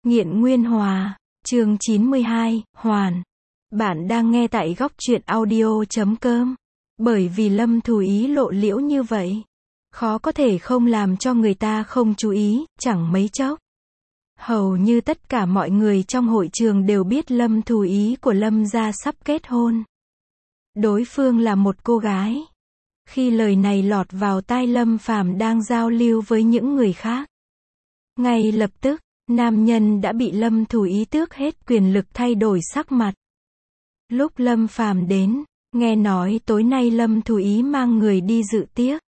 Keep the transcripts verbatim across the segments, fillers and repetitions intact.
Nghiện Nguyên Hòa, chương chín mươi hai, Hoàn. Bạn đang nghe tại góc truyện audio chấm com. Bởi vì Lâm Thù Ý lộ liễu như vậy, khó có thể không làm cho người ta không chú ý, chẳng mấy chốc. Hầu như tất cả mọi người trong hội trường đều biết Lâm Thù Ý của Lâm gia sắp kết hôn. Đối phương là một cô gái. Khi lời này lọt vào tai Lâm Phàm đang giao lưu với những người khác, ngay lập tức, nam nhân đã bị Lâm Thù Ý tước hết quyền lực, thay đổi sắc mặt. Lúc Lâm Phàm đến, nghe nói tối nay Lâm Thù Ý mang người đi dự tiệc.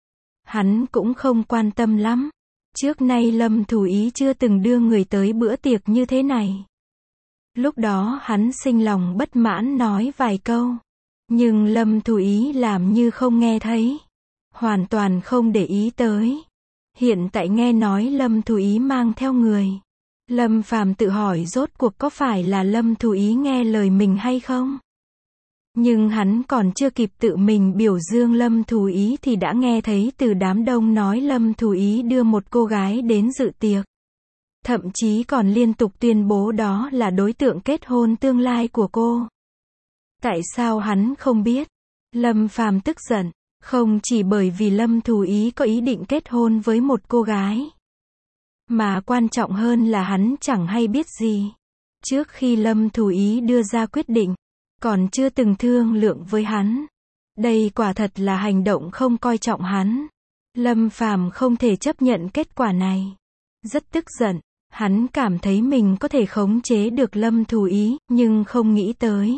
Hắn cũng không quan tâm lắm. Trước nay Lâm Thù Ý chưa từng đưa người tới bữa tiệc như thế này. Lúc đó hắn sinh lòng bất mãn nói vài câu. Nhưng Lâm Thù Ý làm như không nghe thấy. Hoàn toàn không để ý tới. Hiện tại nghe nói Lâm Thù Ý mang theo người. Lâm Phàm tự hỏi rốt cuộc có phải là Lâm Thù Ý nghe lời mình hay không? Nhưng hắn còn chưa kịp tự mình biểu dương Lâm Thù Ý thì đã nghe thấy từ đám đông nói Lâm Thù Ý đưa một cô gái đến dự tiệc. Thậm chí còn liên tục tuyên bố đó là đối tượng kết hôn tương lai của cô. Tại sao hắn không biết? Lâm Phàm tức giận. Không chỉ bởi vì Lâm Thù Ý có ý định kết hôn với một cô gái, mà quan trọng hơn là hắn chẳng hay biết gì. Trước khi Lâm Thù Ý đưa ra quyết định, còn chưa từng thương lượng với hắn. Đây quả thật là hành động không coi trọng hắn. Lâm Phàm không thể chấp nhận kết quả này. Rất tức giận, hắn cảm thấy mình có thể khống chế được Lâm Thù Ý, nhưng không nghĩ tới.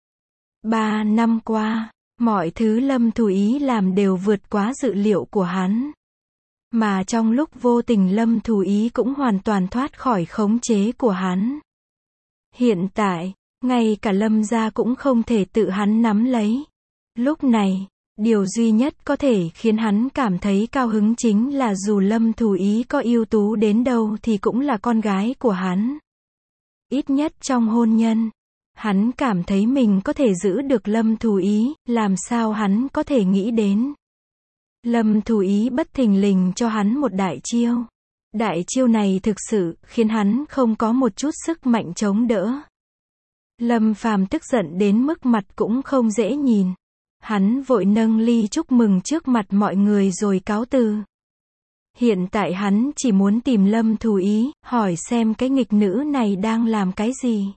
Ba năm qua, mọi thứ Lâm Thù Ý làm đều vượt quá dự liệu của hắn. Mà trong lúc vô tình Lâm Thù Ý cũng hoàn toàn thoát khỏi khống chế của hắn. Hiện tại, ngay cả Lâm gia cũng không thể tự hắn nắm lấy. Lúc này, điều duy nhất có thể khiến hắn cảm thấy cao hứng chính là dù Lâm Thù Ý có ưu tú đến đâu thì cũng là con gái của hắn. Ít nhất trong hôn nhân, hắn cảm thấy mình có thể giữ được Lâm Thù Ý, làm sao hắn có thể nghĩ đến. Lâm Thù Ý bất thình lình cho hắn một đại chiêu. Đại chiêu này thực sự khiến hắn không có một chút sức mạnh chống đỡ. Lâm Phàm tức giận đến mức mặt cũng không dễ nhìn. Hắn vội nâng ly chúc mừng trước mặt mọi người rồi cáo từ. Hiện tại hắn chỉ muốn tìm Lâm Thù Ý, hỏi xem cái nghịch nữ này đang làm cái gì.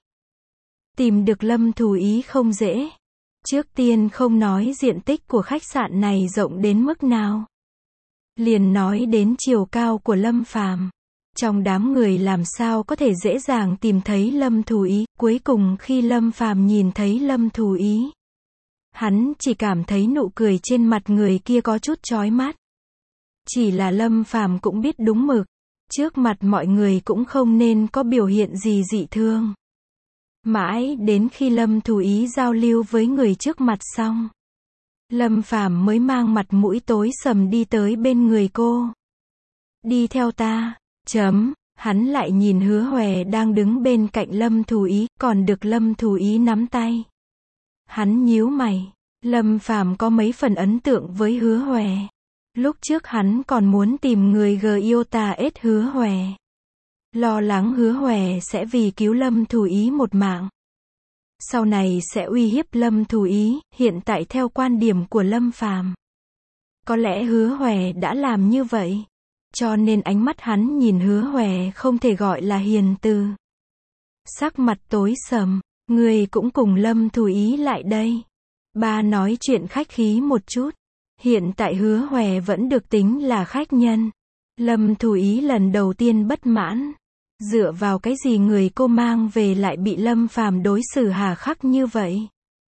Tìm được Lâm Thù Ý không dễ. Trước tiên không nói diện tích của khách sạn này rộng đến mức nào, liền nói đến chiều cao của Lâm Phàm. Trong đám người làm sao có thể dễ dàng tìm thấy Lâm Thù Ý. Cuối cùng khi Lâm Phàm nhìn thấy Lâm Thù Ý, hắn chỉ cảm thấy nụ cười trên mặt người kia có chút chói mắt. Chỉ là Lâm Phàm cũng biết đúng mực, trước mặt mọi người cũng không nên có biểu hiện gì dị thương. Mãi đến khi Lâm Thù Ý giao lưu với người trước mặt xong, Lâm Phàm mới mang mặt mũi tối sầm đi tới bên người cô. Đi theo ta. Chấm, hắn lại nhìn Hứa Hòe đang đứng bên cạnh Lâm Thù Ý, còn được Lâm Thù Ý nắm tay. Hắn nhíu mày. Lâm Phàm có mấy phần ấn tượng với Hứa Hòe. Lúc trước hắn còn muốn tìm người Gyota-S Hứa Hòe. Lo lắng Hứa Hòe sẽ vì cứu Lâm Thù Ý một mạng, sau này sẽ uy hiếp Lâm Thù Ý. Hiện tại theo quan điểm của Lâm Phàm, có lẽ Hứa Hòe đã làm như vậy, cho nên ánh mắt hắn nhìn Hứa Hòe không thể gọi là hiền từ. Sắc mặt tối sầm. Người cũng cùng Lâm Thù Ý lại đây. Ba nói chuyện khách khí một chút. Hiện tại Hứa Hòe vẫn được tính là khách nhân. Lâm Thù Ý lần đầu tiên bất mãn. Dựa vào cái gì người cô mang về lại bị Lâm Phàm đối xử hà khắc như vậy?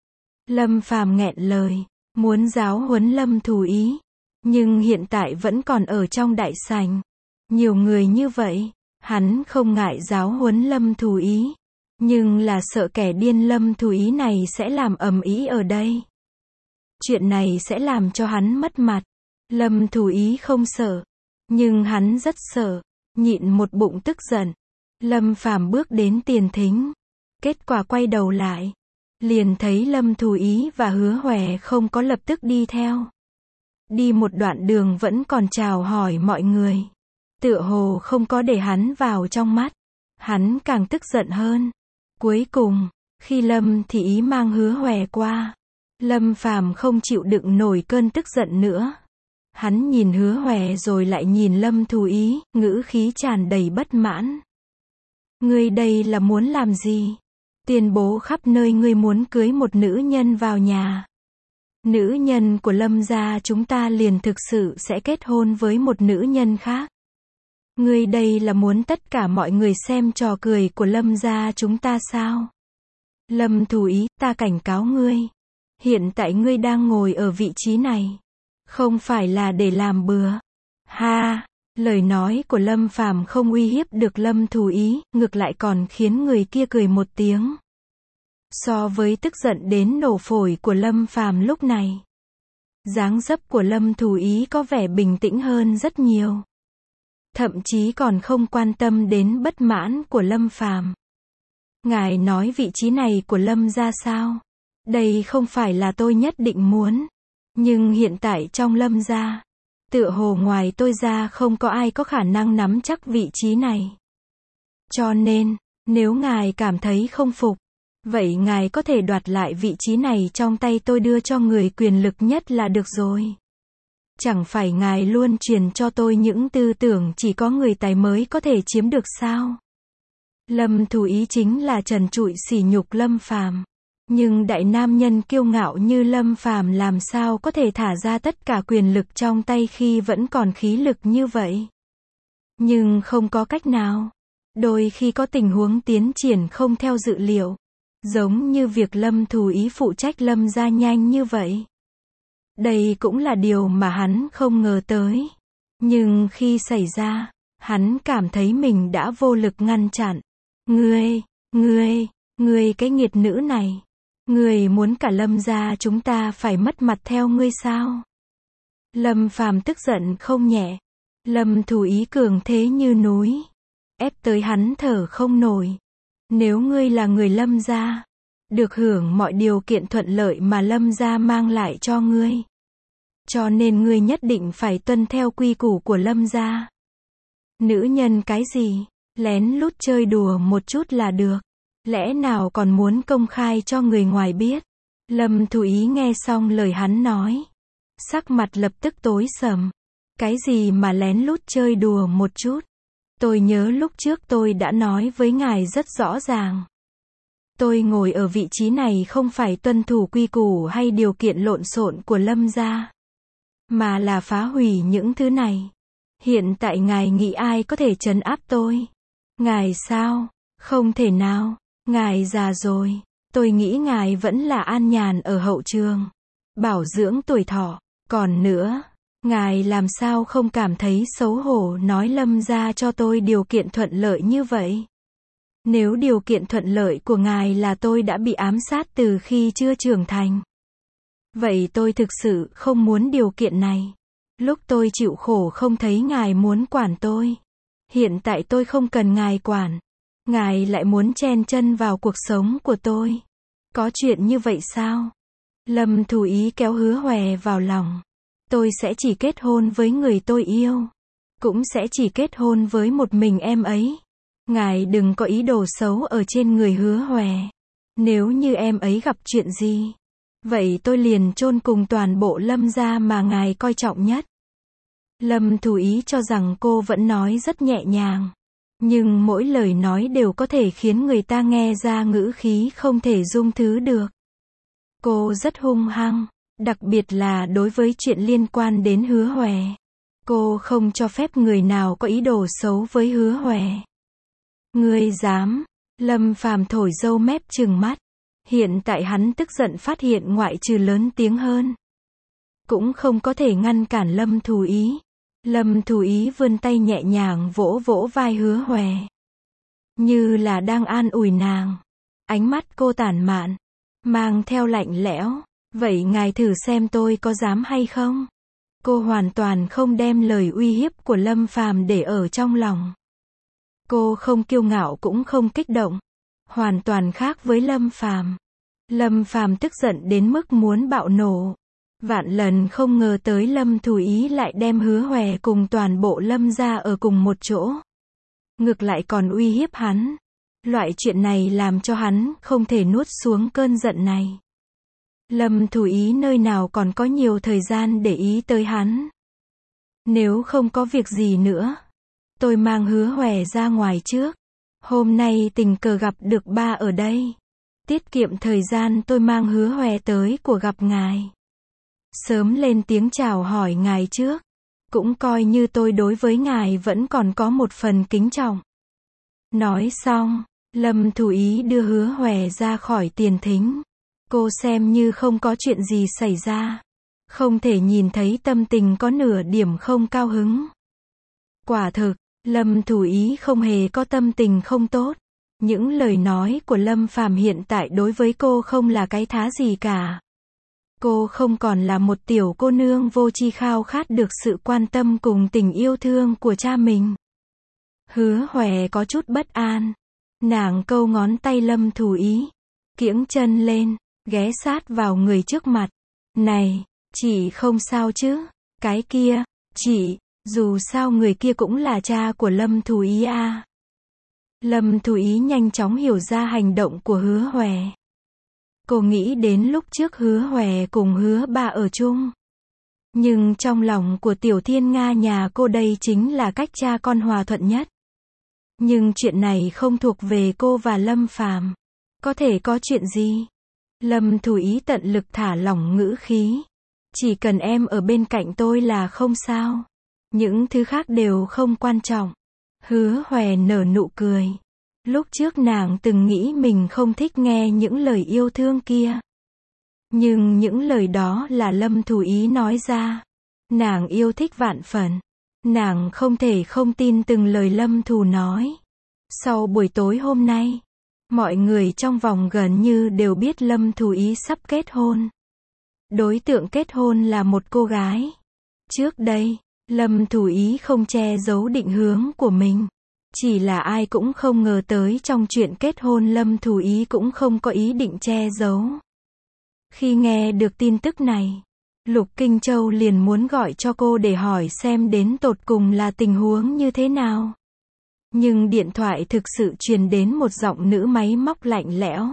Lâm Phàm nghẹn lời, muốn giáo huấn Lâm Thù Ý, nhưng hiện tại vẫn còn ở trong đại sảnh. Nhiều người như vậy, hắn không ngại giáo huấn Lâm Thù Ý, nhưng là sợ kẻ điên Lâm Thù Ý này sẽ làm ầm ĩ ở đây. Chuyện này sẽ làm cho hắn mất mặt. Lâm Thù Ý không sợ, nhưng hắn rất sợ. Nhịn một bụng tức giận, Lâm Phàm bước đến tiền thính. Kết quả quay đầu lại, liền thấy Lâm Thù Ý và Hứa Hòe không có lập tức đi theo. Đi một đoạn đường vẫn còn chào hỏi mọi người. Tựa hồ không có để hắn vào trong mắt. Hắn càng tức giận hơn. Cuối cùng, khi Lâm Thị Ý mang Hứa Hoè qua, Lâm Phàm không chịu đựng nổi cơn tức giận nữa. Hắn nhìn Hứa Hoè rồi lại nhìn Lâm Thù Ý, ngữ khí tràn đầy bất mãn. Ngươi đây là muốn làm gì? Tuyên bố khắp nơi ngươi muốn cưới một nữ nhân vào nhà. Nữ nhân của Lâm gia chúng ta liền thực sự sẽ kết hôn với một nữ nhân khác. Ngươi đây là muốn tất cả mọi người xem trò cười của Lâm gia chúng ta sao? Lâm Thù Ý, ta cảnh cáo ngươi. Hiện tại ngươi đang ngồi ở vị trí này. Không phải là để làm bừa. Ha, lời nói của Lâm Phàm không uy hiếp được Lâm Thù Ý, ngược lại còn khiến người kia cười một tiếng. So với tức giận đến nổ phổi của Lâm Phàm lúc này, dáng dấp của Lâm Thù Ý có vẻ bình tĩnh hơn rất nhiều. Thậm chí còn không quan tâm đến bất mãn của Lâm Phàm. Ngài nói vị trí này của Lâm gia sao? Đây không phải là tôi nhất định muốn. Nhưng hiện tại trong Lâm gia, tựa hồ ngoài tôi ra không có ai có khả năng nắm chắc vị trí này. Cho nên, nếu ngài cảm thấy không phục, vậy ngài có thể đoạt lại vị trí này trong tay tôi đưa cho người quyền lực nhất là được rồi. Chẳng phải ngài luôn truyền cho tôi những tư tưởng chỉ có người tài mới có thể chiếm được sao? Lâm Thù Ý chính là trần trụi sỉ nhục Lâm Phàm. Nhưng đại nam nhân kiêu ngạo như Lâm Phàm làm sao có thể thả ra tất cả quyền lực trong tay khi vẫn còn khí lực như vậy? Nhưng không có cách nào. Đôi khi có tình huống tiến triển không theo dự liệu. Giống như việc Lâm Thù Ý phụ trách Lâm gia nhanh như vậy. Đây cũng là điều mà hắn không ngờ tới. Nhưng khi xảy ra, hắn cảm thấy mình đã vô lực ngăn chặn. Ngươi, ngươi, ngươi cái nghiệt nữ này. Ngươi muốn cả Lâm gia chúng ta phải mất mặt theo ngươi sao? Lâm Phàm tức giận không nhẹ. Lâm Thù Ý cường thế như núi. Ép tới hắn thở không nổi. Nếu ngươi là người Lâm gia, được hưởng mọi điều kiện thuận lợi mà Lâm gia mang lại cho ngươi. Cho nên ngươi nhất định phải tuân theo quy củ của Lâm gia. Nữ nhân cái gì? Lén lút chơi đùa một chút là được. Lẽ nào còn muốn công khai cho người ngoài biết? Lâm Thù Ý nghe xong lời hắn nói. Sắc mặt lập tức tối sầm. Cái gì mà lén lút chơi đùa một chút? Tôi nhớ lúc trước tôi đã nói với ngài rất rõ ràng. Tôi ngồi ở vị trí này không phải tuân thủ quy củ hay điều kiện lộn xộn của Lâm gia, mà là phá hủy những thứ này. Hiện tại ngài nghĩ ai có thể trấn áp tôi? Ngài sao? Không thể nào. Ngài già rồi. Tôi nghĩ ngài vẫn là an nhàn ở hậu trường, bảo dưỡng tuổi thọ. Còn nữa, ngài làm sao không cảm thấy xấu hổ nói Lâm gia cho tôi điều kiện thuận lợi như vậy? Nếu điều kiện thuận lợi của ngài là tôi đã bị ám sát từ khi chưa trưởng thành, vậy tôi thực sự không muốn điều kiện này. Lúc tôi chịu khổ không thấy ngài muốn quản tôi. Hiện tại tôi không cần ngài quản. Ngài lại muốn chen chân vào cuộc sống của tôi. Có chuyện như vậy sao? Lâm Thù Ý kéo Hứa Hoè vào lòng. Tôi sẽ chỉ kết hôn với người tôi yêu. Cũng sẽ chỉ kết hôn với một mình em ấy. Ngài đừng có ý đồ xấu ở trên người Hứa Hoè. Nếu như em ấy gặp chuyện gì, vậy tôi liền chôn cùng toàn bộ Lâm gia mà ngài coi trọng nhất. Lâm Thù Ý cho rằng cô vẫn nói rất nhẹ nhàng. Nhưng mỗi lời nói đều có thể khiến người ta nghe ra ngữ khí không thể dung thứ được. Cô rất hung hăng, đặc biệt là đối với chuyện liên quan đến Hứa Hoè. Cô không cho phép người nào có ý đồ xấu với Hứa Hoè. Ngươi dám? Lâm Phàm thổi râu mép trừng mắt. Hiện tại hắn tức giận phát hiện ngoại trừ lớn tiếng hơn, cũng không có thể ngăn cản Lâm Thù Ý. Lâm Thù Ý vươn tay nhẹ nhàng vỗ vỗ vai Hứa Hoè, như là đang an ủi nàng. Ánh mắt cô tản mạn, mang theo lạnh lẽo. Vậy ngài thử xem tôi có dám hay không? Cô hoàn toàn không đem lời uy hiếp của Lâm Phàm để ở trong lòng. Cô không kiêu ngạo cũng không kích động, hoàn toàn khác với Lâm Phàm. Lâm Phàm tức giận đến mức muốn bạo nổ. Vạn lần không ngờ tới Lâm Thù Ý lại đem Hứa Hoè cùng toàn bộ Lâm gia ở cùng một chỗ. ngược lại còn uy hiếp hắn. Loại chuyện này làm cho hắn không thể nuốt xuống cơn giận này. Lâm Thủ Ý nơi nào còn có nhiều thời gian để ý tới hắn. Nếu không có việc gì nữa, tôi mang Hứa Hòe ra ngoài trước. Hôm nay tình cờ gặp được ba ở đây. Tiết kiệm thời gian tôi mang Hứa Hòe tới của gặp ngài. Sớm lên tiếng chào hỏi ngài trước. Cũng coi như tôi đối với ngài vẫn còn có một phần kính trọng. Nói xong, Lâm Thủ Ý đưa Hứa Hòe ra khỏi tiền thính. Cô xem như không có chuyện gì xảy ra. Không thể nhìn thấy tâm tình có nửa điểm không cao hứng. Quả thực, Lâm Thủ Ý không hề có tâm tình không tốt. Những lời nói của Lâm Phàm hiện tại đối với cô không là cái thá gì cả. Cô không còn là một tiểu cô nương vô tri khao khát được sự quan tâm cùng tình yêu thương của cha mình. Hứa Hòe có chút bất an. Nàng câu ngón tay Lâm Thủ Ý. Kiễng chân lên, ghé sát vào người trước mặt. Này, chị không sao chứ? Cái kia, chị, dù sao người kia cũng là cha của Lâm Thủ Ý à. Lâm Thủ Ý nhanh chóng hiểu ra hành động của Hứa Hòe. Cô nghĩ đến lúc trước Hứa Hòe cùng Hứa Ba ở chung. Nhưng trong lòng của Tiểu Thiên Nga nhà cô đây chính là cách cha con hòa thuận nhất. Nhưng chuyện này không thuộc về cô và Lâm Phàm. Có thể có chuyện gì? Lâm Thủ Ý tận lực thả lỏng ngữ khí. Chỉ cần em ở bên cạnh tôi là không sao. Những thứ khác đều không quan trọng. Hứa Hòe nở nụ cười. Lúc trước nàng từng nghĩ mình không thích nghe những lời yêu thương kia. Nhưng những lời đó là Lâm Thủ Ý nói ra. Nàng yêu thích vạn phần. Nàng không thể không tin từng lời Lâm Thủ nói. Sau buổi tối hôm nay, mọi người trong vòng gần như đều biết Lâm Thủ Ý sắp kết hôn. Đối tượng kết hôn là một cô gái. Trước đây, Lâm Thủ Ý không che giấu định hướng của mình. Chỉ là ai cũng không ngờ tới trong chuyện kết hôn Lâm Thủ Ý cũng không có ý định che giấu. Khi nghe được tin tức này, Lục Kinh Châu liền muốn gọi cho cô để hỏi xem đến tột cùng là tình huống như thế nào. Nhưng điện thoại thực sự truyền đến một giọng nữ máy móc lạnh lẽo.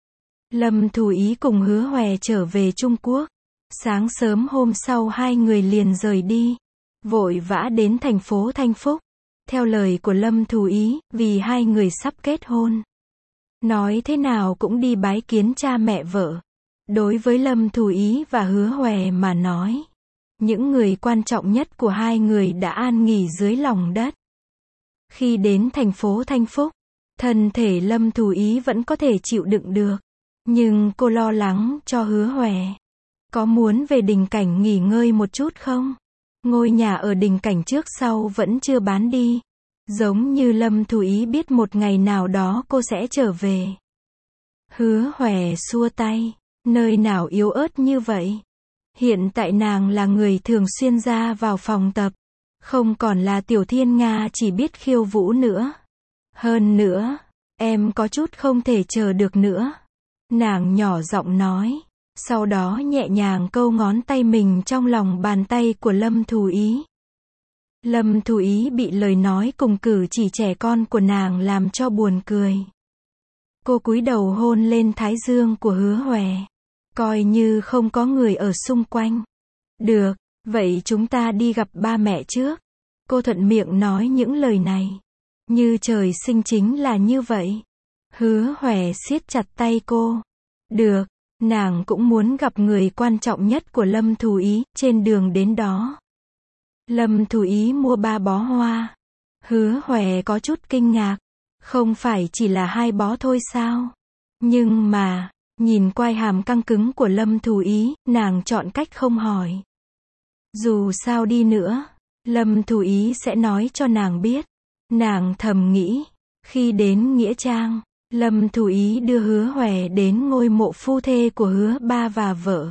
Lâm Thủ Ý cùng Hứa Hòe trở về Trung Quốc. Sáng sớm hôm sau hai người liền rời đi. Vội vã đến thành phố Thanh Phúc. Theo lời của Lâm Thủ Ý, vì hai người sắp kết hôn. Nói thế nào cũng đi bái kiến cha mẹ vợ. Đối với Lâm Thủ Ý và Hứa Hòe mà nói, những người quan trọng nhất của hai người đã an nghỉ dưới lòng đất. Khi đến thành phố Thanh Phúc, thân thể Lâm Thủ Ý vẫn có thể chịu đựng được. Nhưng cô lo lắng cho Hứa Hòe. Có muốn về Đình Cảnh nghỉ ngơi một chút không? Ngôi nhà ở Đình Cảnh trước sau vẫn chưa bán đi. Giống như Lâm Thủ Ý biết một ngày nào đó cô sẽ trở về. Hứa Hòe xua tay. Nơi nào yếu ớt như vậy? Hiện tại nàng là người thường xuyên ra vào phòng tập. Không còn là Tiểu Thiên Nga chỉ biết khiêu vũ nữa. Hơn nữa, em có chút không thể chờ được nữa. Nàng nhỏ giọng nói. Sau đó nhẹ nhàng câu ngón tay mình trong lòng bàn tay của Lâm Thủ Ý. Lâm Thủ Ý bị lời nói cùng cử chỉ trẻ con của nàng làm cho buồn cười. Cô cúi đầu hôn lên thái dương của Hứa Hòe. Coi như không có người ở xung quanh. Được, vậy chúng ta đi gặp ba mẹ trước. Cô thuận miệng nói những lời này. Như trời sinh chính là như vậy. Hứa Hòe siết chặt tay cô. Được, nàng cũng muốn gặp người quan trọng nhất của Lâm Thủ Ý, trên đường đến đó. Lâm Thủ Ý mua ba bó hoa. Hứa Hòe có chút kinh ngạc. Không phải chỉ là hai bó thôi sao? Nhưng mà, nhìn quai hàm căng cứng của Lâm Thủ Ý, nàng chọn cách không hỏi. Dù sao đi nữa, Lâm Thủ Ý sẽ nói cho nàng biết. Nàng thầm nghĩ, khi đến Nghĩa Trang, Lâm Thủ Ý đưa Hứa Hòe đến ngôi mộ phu thê của Hứa Ba và vợ.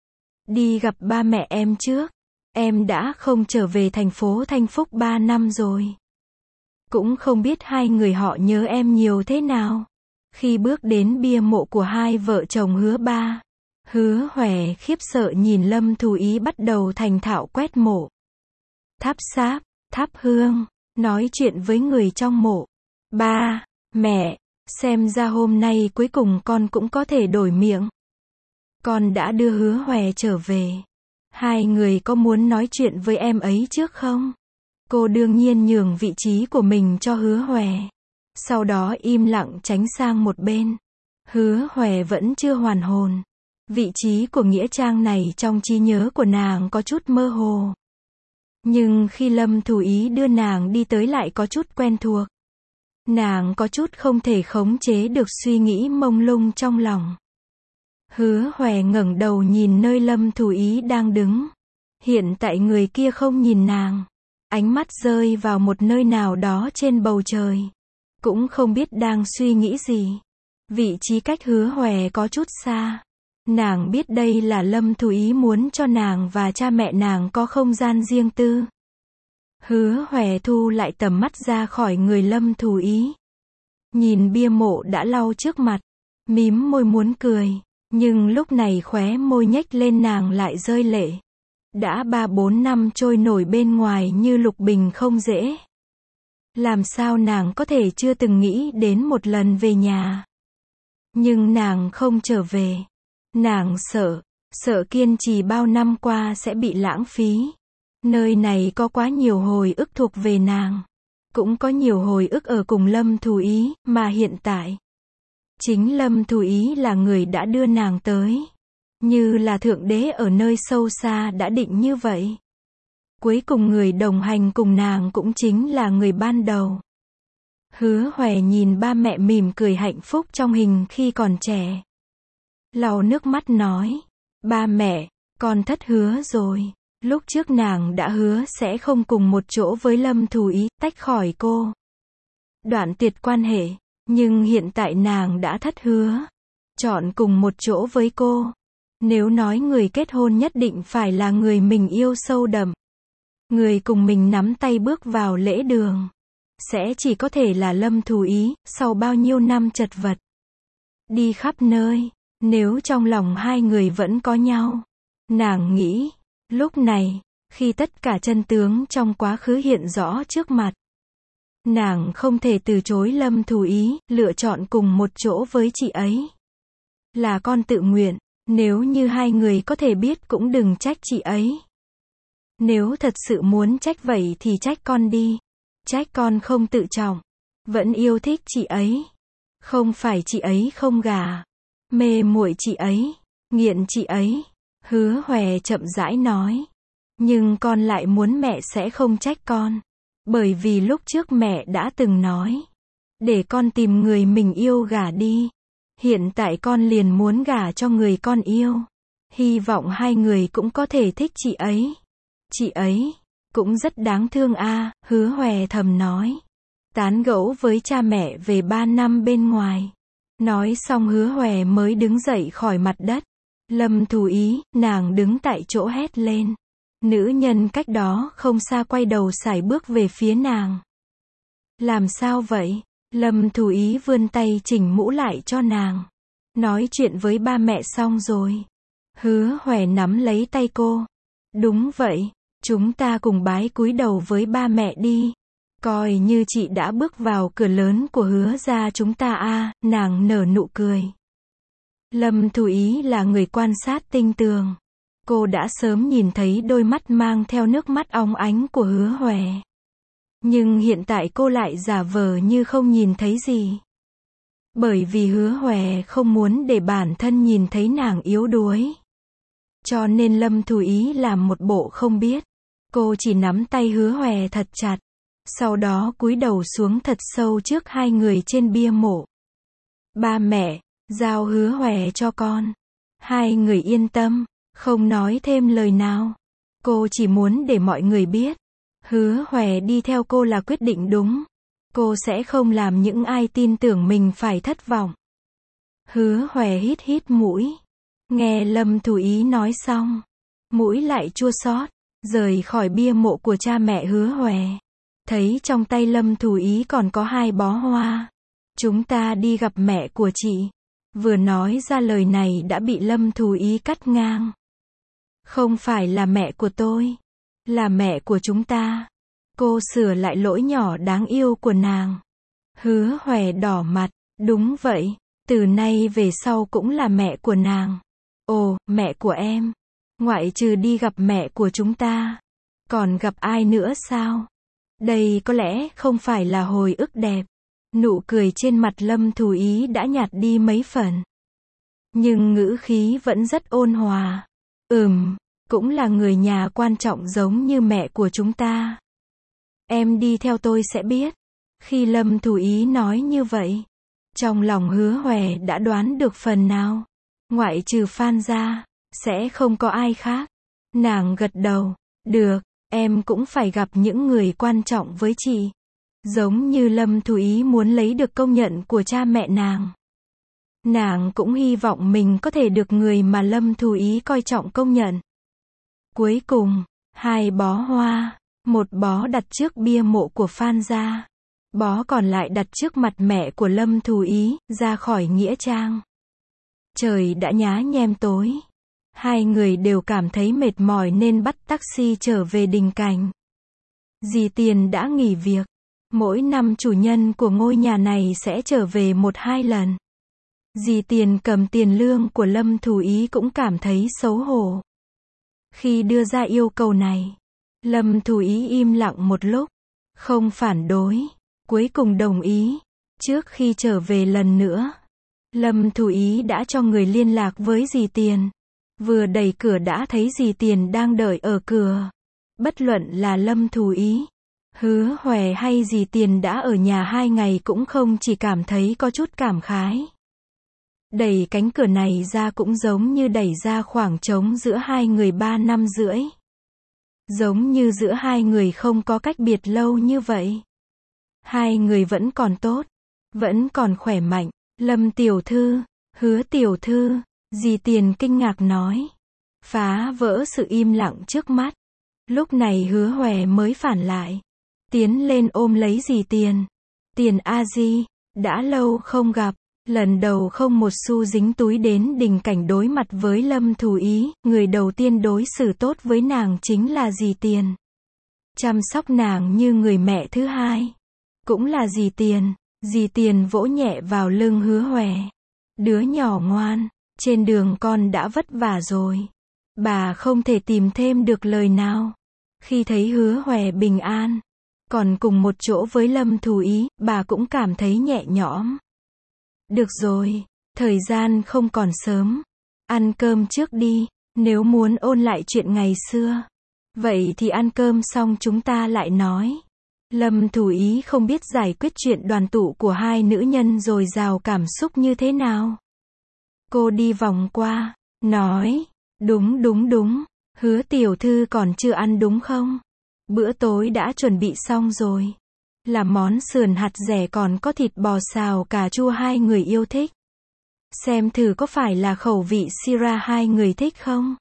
Đi gặp ba mẹ em trước. Em đã không trở về thành phố Thanh Phúc ba năm rồi. Cũng không biết hai người họ nhớ em nhiều thế nào. Khi bước đến bia mộ của hai vợ chồng Hứa Ba, Hứa Hòe khiếp sợ nhìn Lâm Thủ Ý bắt đầu thành thạo quét mộ. Thắp sáp, thắp hương, nói chuyện với người trong mộ. Ba, mẹ, xem ra hôm nay cuối cùng con cũng có thể đổi miệng. Con đã đưa Hứa Hòe trở về. Hai người có muốn nói chuyện với em ấy trước không? Cô đương nhiên nhường vị trí của mình cho Hứa Hòe. Sau đó im lặng tránh sang một bên. Hứa Hòe vẫn chưa hoàn hồn. Vị trí của nghĩa trang này trong trí nhớ của nàng có chút mơ hồ. Nhưng khi Lâm Thù Ý đưa nàng đi tới lại có chút quen thuộc. Nàng có chút không thể khống chế được suy nghĩ mông lung trong lòng. Hứa Hòe ngẩng đầu nhìn nơi Lâm Thù Ý đang đứng. Hiện tại người kia không nhìn nàng. Ánh mắt rơi vào một nơi nào đó trên bầu trời. Cũng không biết đang suy nghĩ gì. Vị trí cách Hứa Hòe có chút xa. Nàng biết đây là Lâm Thù Ý muốn cho nàng và cha mẹ nàng có không gian riêng tư. Hứa Hòe thu lại tầm mắt ra khỏi người Lâm Thù Ý. Nhìn bia mộ đã lau trước mặt. Mím môi muốn cười. Nhưng lúc này khóe môi nhếch lên nàng lại rơi lệ. Đã ba bốn năm trôi nổi bên ngoài như lục bình không dễ. Làm sao nàng có thể chưa từng nghĩ đến một lần về nhà. Nhưng nàng không trở về. Nàng sợ, sợ kiên trì bao năm qua sẽ bị lãng phí. Nơi này có quá nhiều hồi ức thuộc về nàng. Cũng có nhiều hồi ức ở cùng Lâm Thù Ý, mà hiện tại. Chính Lâm Thù Ý là người đã đưa nàng tới. Như là Thượng Đế ở nơi sâu xa đã định như vậy. Cuối cùng người đồng hành cùng nàng cũng chính là người ban đầu. Hứa Hòe nhìn ba mẹ mỉm cười hạnh phúc trong hình khi còn trẻ. Lau nước mắt nói. Ba mẹ, con thất hứa rồi. Lúc trước nàng đã hứa sẽ không cùng một chỗ với Lâm Thù Ý, tách khỏi cô. Đoạn tuyệt quan hệ. Nhưng hiện tại nàng đã thất hứa. Chọn cùng một chỗ với cô. Nếu nói người kết hôn nhất định phải là người mình yêu sâu đậm. Người cùng mình nắm tay bước vào lễ đường. Sẽ chỉ có thể là Lâm Thù Ý, sau bao nhiêu năm chật vật. Đi khắp nơi. Nếu trong lòng hai người vẫn có nhau. Nàng nghĩ. Lúc này, khi tất cả chân tướng trong quá khứ hiện rõ trước mặt. Nàng không thể từ chối Lâm Thù Ý, lựa chọn cùng một chỗ với chị ấy. Là con tự nguyện. Nếu như hai người có thể biết cũng đừng trách chị ấy. Nếu thật sự muốn trách vậy thì trách con đi. Trách con không tự trọng. Vẫn yêu thích chị ấy. Không phải chị ấy không gả. Mê muội chị ấy. Nghiện chị ấy. Hứa Hòe chậm rãi nói. Nhưng con lại muốn mẹ sẽ không trách con. Bởi vì lúc trước mẹ đã từng nói. Để con tìm người mình yêu gả đi. Hiện tại con liền muốn gả cho người con yêu. Hy vọng hai người cũng có thể thích chị ấy. Chị ấy cũng rất đáng thương a, Hứa Hòe thầm nói. Tán gẫu với cha mẹ về ba năm bên ngoài. Nói xong Hứa Hòe mới đứng dậy khỏi mặt đất. Lâm Thù Ý, nàng đứng tại chỗ hét lên. Nữ nhân cách đó không xa quay đầu sải bước về phía nàng. Làm sao vậy? Lâm Thù Ý vươn tay chỉnh mũ lại cho nàng. Nói chuyện với ba mẹ xong rồi. Hứa Hòe nắm lấy tay cô. Đúng vậy, chúng ta cùng bái cúi đầu với ba mẹ đi. Coi như chị đã bước vào cửa lớn của Hứa gia chúng ta a, nàng nở nụ cười. Lâm Thù Ý là người quan sát tinh tường. Cô đã sớm nhìn thấy đôi mắt mang theo nước mắt óng ánh của Hứa Hòe. Nhưng hiện tại cô lại giả vờ như không nhìn thấy gì. Bởi vì Hứa Hòe không muốn để bản thân nhìn thấy nàng yếu đuối. Cho nên Lâm Thù Ý làm một bộ không biết. Cô chỉ nắm tay Hứa Hòe thật chặt. Sau đó cúi đầu xuống thật sâu trước hai người trên bia mộ. Ba mẹ, giao Hứa Hòe cho con. Hai người yên tâm, không nói thêm lời nào. Cô chỉ muốn để mọi người biết. Hứa Hòe đi theo cô là quyết định đúng. Cô sẽ không làm những ai tin tưởng mình phải thất vọng. Hứa Hòe hít hít mũi. Nghe Lâm Thù Ý nói xong. Mũi lại chua xót. Rời khỏi bia mộ của cha mẹ Hứa Hòe. Thấy trong tay Lâm Thù Ý còn có hai bó hoa. Chúng ta đi gặp mẹ của chị. Vừa nói ra lời này đã bị Lâm Thù Ý cắt ngang. Không phải là mẹ của tôi. Là mẹ của chúng ta. Cô sửa lại lỗi nhỏ đáng yêu của nàng. Hứa Hoè đỏ mặt, đúng vậy, từ nay về sau cũng là mẹ của nàng. Ồ, mẹ của em. Ngoại trừ đi gặp mẹ của chúng ta. Còn gặp ai nữa sao? Đây có lẽ không phải là hồi ức đẹp. Nụ cười trên mặt Lâm Thù Ý đã nhạt đi mấy phần. Nhưng ngữ khí vẫn rất ôn hòa. Ừm, cũng là người nhà quan trọng giống như mẹ của chúng ta. Em đi theo tôi sẽ biết. Khi Lâm Thù Ý nói như vậy, trong lòng Hứa Hoè đã đoán được phần nào. Ngoại trừ Phan ra, sẽ không có ai khác. Nàng gật đầu. Được, em cũng phải gặp những người quan trọng với chị. Giống như Lâm Thù Ý muốn lấy được công nhận của cha mẹ nàng. Nàng cũng hy vọng mình có thể được người mà Lâm Thù Ý coi trọng công nhận. Cuối cùng, hai bó hoa, một bó đặt trước bia mộ của Phan gia, bó còn lại đặt trước mặt mẹ của Lâm Thù Ý, ra khỏi nghĩa trang. Trời đã nhá nhem tối. Hai người đều cảm thấy mệt mỏi nên bắt taxi trở về Đình Cảnh. Dì Tiền đã nghỉ việc. Mỗi năm chủ nhân của ngôi nhà này sẽ trở về một hai lần. Dì Tiền cầm tiền lương của Lâm Thù Ý cũng cảm thấy xấu hổ. Khi đưa ra yêu cầu này, Lâm Thù Ý im lặng một lúc, không phản đối, cuối cùng đồng ý. Trước khi trở về lần nữa, Lâm Thù Ý đã cho người liên lạc với dì Tiền. Vừa đẩy cửa đã thấy dì Tiền đang đợi ở cửa. Bất luận là Lâm Thù Ý, Hứa Hoè hay dì Tiền đã ở nhà hai ngày cũng không chỉ cảm thấy có chút cảm khái. Đẩy cánh cửa này ra cũng giống như đẩy ra khoảng trống giữa hai người ba năm rưỡi. Giống như giữa hai người không có cách biệt lâu như vậy. Hai người vẫn còn tốt, vẫn còn khỏe mạnh. Lâm tiểu thư, Hứa tiểu thư, dì Tiền kinh ngạc nói. Phá vỡ sự im lặng trước mắt. Lúc này Hứa Hoè mới phản lại. Tiến lên ôm lấy dì Tiền. Tiền a di, đã lâu không gặp. Lần đầu không một xu dính túi đến Đình Cảnh đối mặt với Lâm Thù Ý, người đầu tiên đối xử tốt với nàng chính là dì Tiền. Chăm sóc nàng như người mẹ thứ hai. Cũng là dì Tiền. Dì Tiền vỗ nhẹ vào lưng Hứa Hoè. Đứa nhỏ ngoan, trên đường con đã vất vả rồi. Bà không thể tìm thêm được lời nào. Khi thấy Hứa Hoè bình an, còn cùng một chỗ với Lâm Thù Ý, bà cũng cảm thấy nhẹ nhõm. Được rồi, thời gian không còn sớm. Ăn cơm trước đi, nếu muốn ôn lại chuyện ngày xưa. Vậy thì ăn cơm xong chúng ta lại nói. Lâm Thù Ý không biết giải quyết chuyện đoàn tụ của hai nữ nhân dồi dào cảm xúc như thế nào. Cô đi vòng qua, nói, đúng đúng đúng, Hứa tiểu thư còn chưa ăn đúng không? Bữa tối đã chuẩn bị xong rồi. Là món sườn hạt dẻ còn có thịt bò xào cà chua hai người yêu thích. Xem thử có phải là khẩu vị Syrah hai người thích không?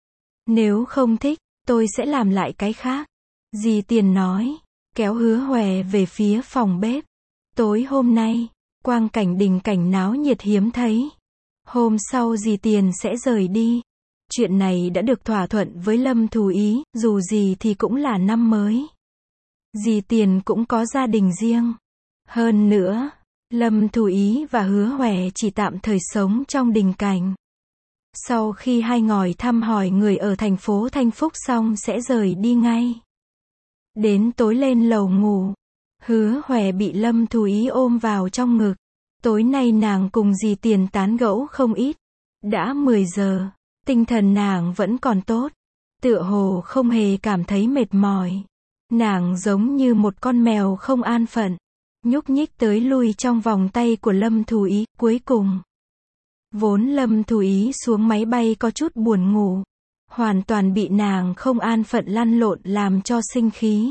Nếu không thích, tôi sẽ làm lại cái khác. Dì Tiền nói, kéo Hứa Hoè về phía phòng bếp. Tối hôm nay, quang cảnh Đình Cảnh náo nhiệt hiếm thấy. Hôm sau dì Tiền sẽ rời đi. Chuyện này đã được thỏa thuận với Lâm Thù Ý, dù gì thì cũng là năm mới. Dì Tiền cũng có gia đình riêng. Hơn nữa, Lâm Thù Ý và Hứa Hoè chỉ tạm thời sống trong Đình Cảnh. Sau khi hai ngòi thăm hỏi người ở thành phố Thanh Phúc xong sẽ rời đi ngay. Đến tối lên lầu ngủ, Hứa Hoè bị Lâm Thù Ý ôm vào trong ngực. Tối nay nàng cùng dì Tiền tán gẫu không ít. Đã mười giờ, tinh thần nàng vẫn còn tốt. Tựa hồ không hề cảm thấy mệt mỏi. Nàng giống như một con mèo không an phận, nhúc nhích tới lui trong vòng tay của Lâm Thù Ý. Cuối cùng, vốn Lâm Thù Ý xuống máy bay có chút buồn ngủ, hoàn toàn bị nàng không an phận lăn lộn làm cho sinh khí.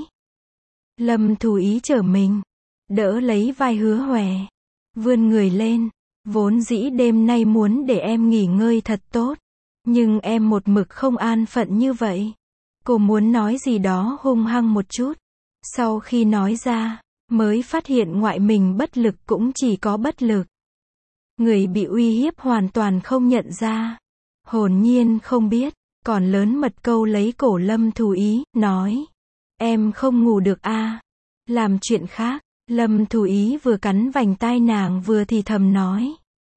Lâm Thù Ý trở mình, đỡ lấy vai Hứa Hoè, vươn người lên. Vốn dĩ đêm nay muốn để em nghỉ ngơi thật tốt, nhưng em một mực không an phận như vậy. Cô muốn nói gì đó hung hăng một chút. Sau khi nói ra, mới phát hiện ngoại mình bất lực cũng chỉ có bất lực. Người bị uy hiếp hoàn toàn không nhận ra. Hồn nhiên không biết, còn lớn mật câu lấy cổ Lâm Thù Ý, nói. Em không ngủ được à? Làm chuyện khác. Lâm Thủ Ý vừa cắn vành tai nàng vừa thì thầm nói.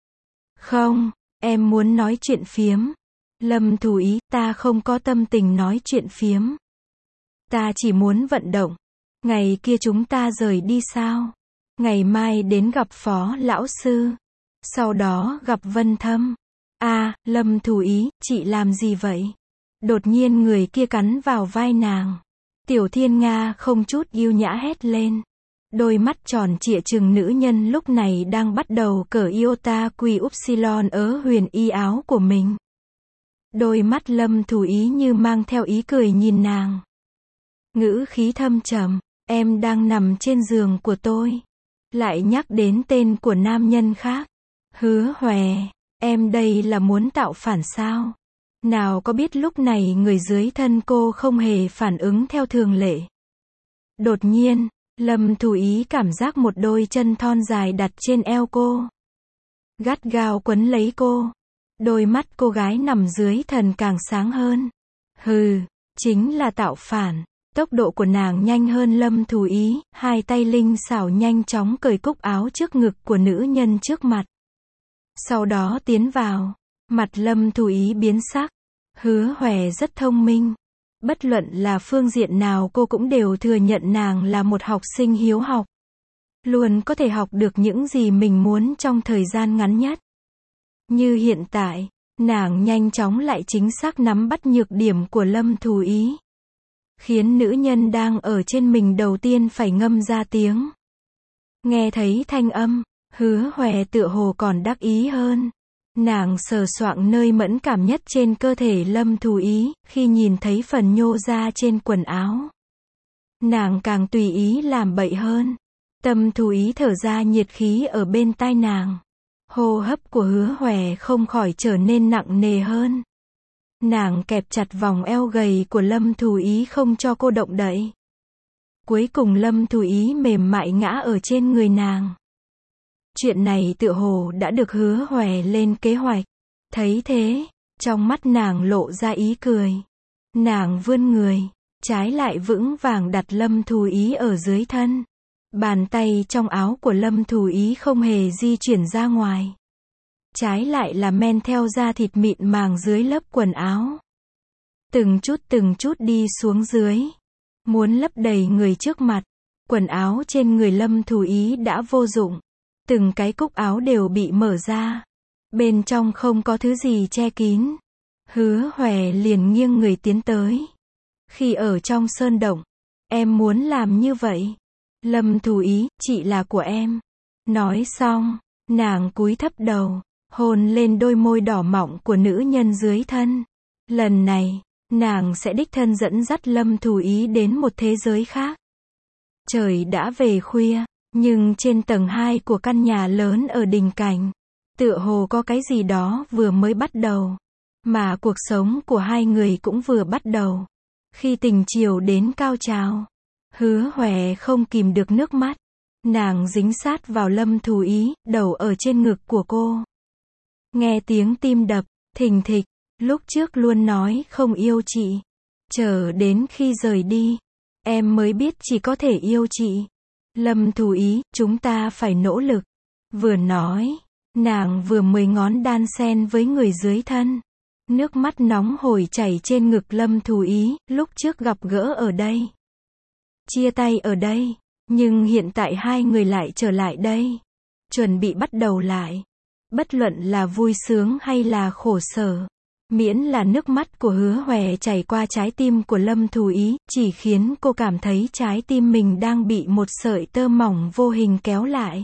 Không, em muốn nói chuyện phiếm. Lâm Thủ Ý, ta không có tâm tình nói chuyện phiếm. Ta chỉ muốn vận động. Ngày kia chúng ta rời đi sao? Ngày mai đến gặp Phó lão sư. Sau đó gặp Vân Thâm. À, Lâm Thủ Ý, chị làm gì vậy? Đột nhiên người kia cắn vào vai nàng. Tiểu Thiên Nga không chút yêu nhã hét lên. Đôi mắt tròn trịa trừng nữ nhân lúc này đang bắt đầu cởi iota quy upsilon ở huyền y áo của mình. Đôi mắt Lâm Thủ Ý như mang theo ý cười nhìn nàng. Ngữ khí thâm trầm, em đang nằm trên giường của tôi. Lại nhắc đến tên của nam nhân khác. Hứa Hòe, em đây là muốn tạo phản sao? Nào có biết lúc này người dưới thân cô không hề phản ứng theo thường lệ. Đột nhiên, Lâm Thủ Ý cảm giác một đôi chân thon dài đặt trên eo cô. Gắt gao quấn lấy cô. Đôi mắt cô gái nằm dưới thần càng sáng hơn. Hừ, chính là tạo phản. Tốc độ của nàng nhanh hơn Lâm Thủ Ý, hai tay linh xảo nhanh chóng cởi cúc áo trước ngực của nữ nhân trước mặt. Sau đó tiến vào. Mặt Lâm Thủ Ý biến sắc. Hứa Hòe rất thông minh. Bất luận là phương diện nào cô cũng đều thừa nhận nàng là một học sinh hiếu học. Luôn có thể học được những gì mình muốn trong thời gian ngắn nhất. Như hiện tại, nàng nhanh chóng lại chính xác nắm bắt nhược điểm của Lâm Thủ Ý. Khiến nữ nhân đang ở trên mình đầu tiên phải ngâm ra tiếng. Nghe thấy thanh âm, Hứa Hòe tựa hồ còn đắc ý hơn. Nàng sờ soạng nơi mẫn cảm nhất trên cơ thể Lâm Thủ Ý, khi nhìn thấy phần nhô ra trên quần áo. Nàng càng tùy ý làm bậy hơn. Tâm Thủ Ý thở ra nhiệt khí ở bên tai nàng. Hô hấp của Hứa Hòe không khỏi trở nên nặng nề hơn. Nàng kẹp chặt vòng eo gầy của Lâm Thủ Ý không cho cô động đậy. Cuối cùng Lâm Thủ Ý mềm mại ngã ở trên người nàng. Chuyện này tựa hồ đã được Hứa Hòe lên kế hoạch. Thấy thế, trong mắt nàng lộ ra ý cười. Nàng vươn người, trái lại vững vàng đặt Lâm Thủ Ý ở dưới thân. Bàn tay trong áo của Lâm Thủ Ý không hề di chuyển ra ngoài. Trái lại là men theo da thịt mịn màng dưới lớp quần áo. Từng chút từng chút đi xuống dưới. Muốn lấp đầy người trước mặt. Quần áo trên người Lâm Thủ Ý đã vô dụng. Từng cái cúc áo đều bị mở ra. Bên trong không có thứ gì che kín. Hứa Hòe liền nghiêng người tiến tới. Khi ở trong sơn động, em muốn làm như vậy. Lâm Thủ Ý, chị là của em. Nói xong, nàng cúi thấp đầu, hôn lên đôi môi đỏ mọng của nữ nhân dưới thân. Lần này, nàng sẽ đích thân dẫn dắt Lâm Thủ Ý đến một thế giới khác. Trời đã về khuya, nhưng trên tầng hai của căn nhà lớn ở Đình Cảnh, tựa hồ có cái gì đó vừa mới bắt đầu. Mà cuộc sống của hai người cũng vừa bắt đầu. Khi tình chiều đến cao trào, Hứa Hòe không kìm được nước mắt. Nàng dính sát vào Lâm Thủ Ý, đầu ở trên ngực của cô. Nghe tiếng tim đập, thình thịch, lúc trước luôn nói không yêu chị. Chờ đến khi rời đi, em mới biết chỉ có thể yêu chị. Lâm Thủ Ý, chúng ta phải nỗ lực. Vừa nói, nàng vừa mười ngón đan sen với người dưới thân. Nước mắt nóng hổi chảy trên ngực Lâm Thủ Ý, lúc trước gặp gỡ ở đây. Chia tay ở đây, nhưng hiện tại hai người lại trở lại đây. Chuẩn bị bắt đầu lại. Bất luận là vui sướng hay là khổ sở. Miễn là nước mắt của Hứa Hòe chảy qua trái tim của Lâm Thủ Ý, chỉ khiến cô cảm thấy trái tim mình đang bị một sợi tơ mỏng vô hình kéo lại.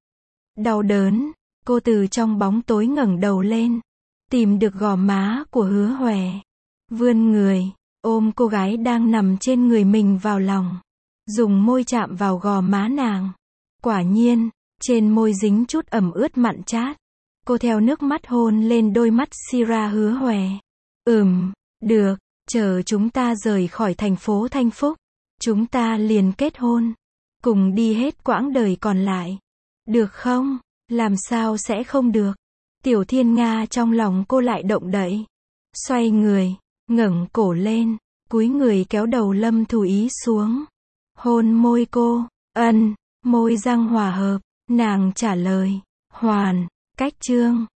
Đau đớn, cô từ trong bóng tối ngẩng đầu lên. Tìm được gò má của Hứa Hòe. Vươn người, ôm cô gái đang nằm trên người mình vào lòng. Dùng môi chạm vào gò má nàng. Quả nhiên, trên môi dính chút ẩm ướt mặn chát. Cô theo nước mắt hôn lên đôi mắt Sira Hứa Hòe. Ừm, được, chờ chúng ta rời khỏi thành phố Thanh Phúc. Chúng ta liền kết hôn. Cùng đi hết quãng đời còn lại. Được không? Làm sao sẽ không được? Tiểu Thiên Nga trong lòng cô lại động đậy. Xoay người, ngẩng cổ lên. cúi người kéo đầu Lâm Thủ Ý xuống. Hôn môi cô. Ân. Môi răng hòa hợp. Nàng trả lời. Hoàn. Cách chương.